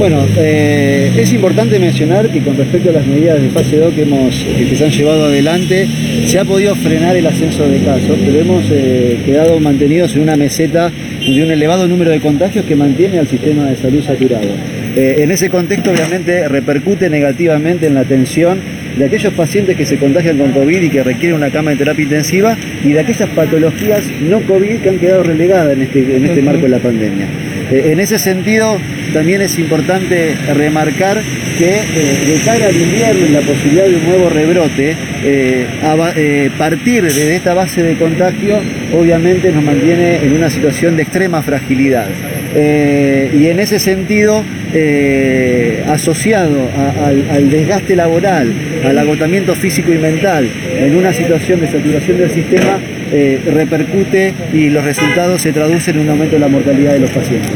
Bueno, es importante mencionar que con respecto a las medidas de fase 2 que se han llevado adelante, se ha podido frenar el ascenso de casos, pero hemos quedado mantenidos en una meseta de un elevado número de contagios que mantiene al sistema de salud saturado. En ese contexto, obviamente, repercute negativamente en la atención de aquellos pacientes que se contagian con COVID y que requieren una cama de terapia intensiva, y de aquellas patologías no COVID que han quedado relegadas en este marco de la pandemia. En ese sentido, también es importante remarcar que de cara al invierno y la posibilidad de un nuevo rebrote, partir de esta base de contagio obviamente nos mantiene en una situación de extrema fragilidad. Y en ese sentido, asociado al desgaste laboral, al agotamiento físico y mental, en una situación de saturación del sistema, repercute y los resultados se traducen en un aumento de la mortalidad de los pacientes.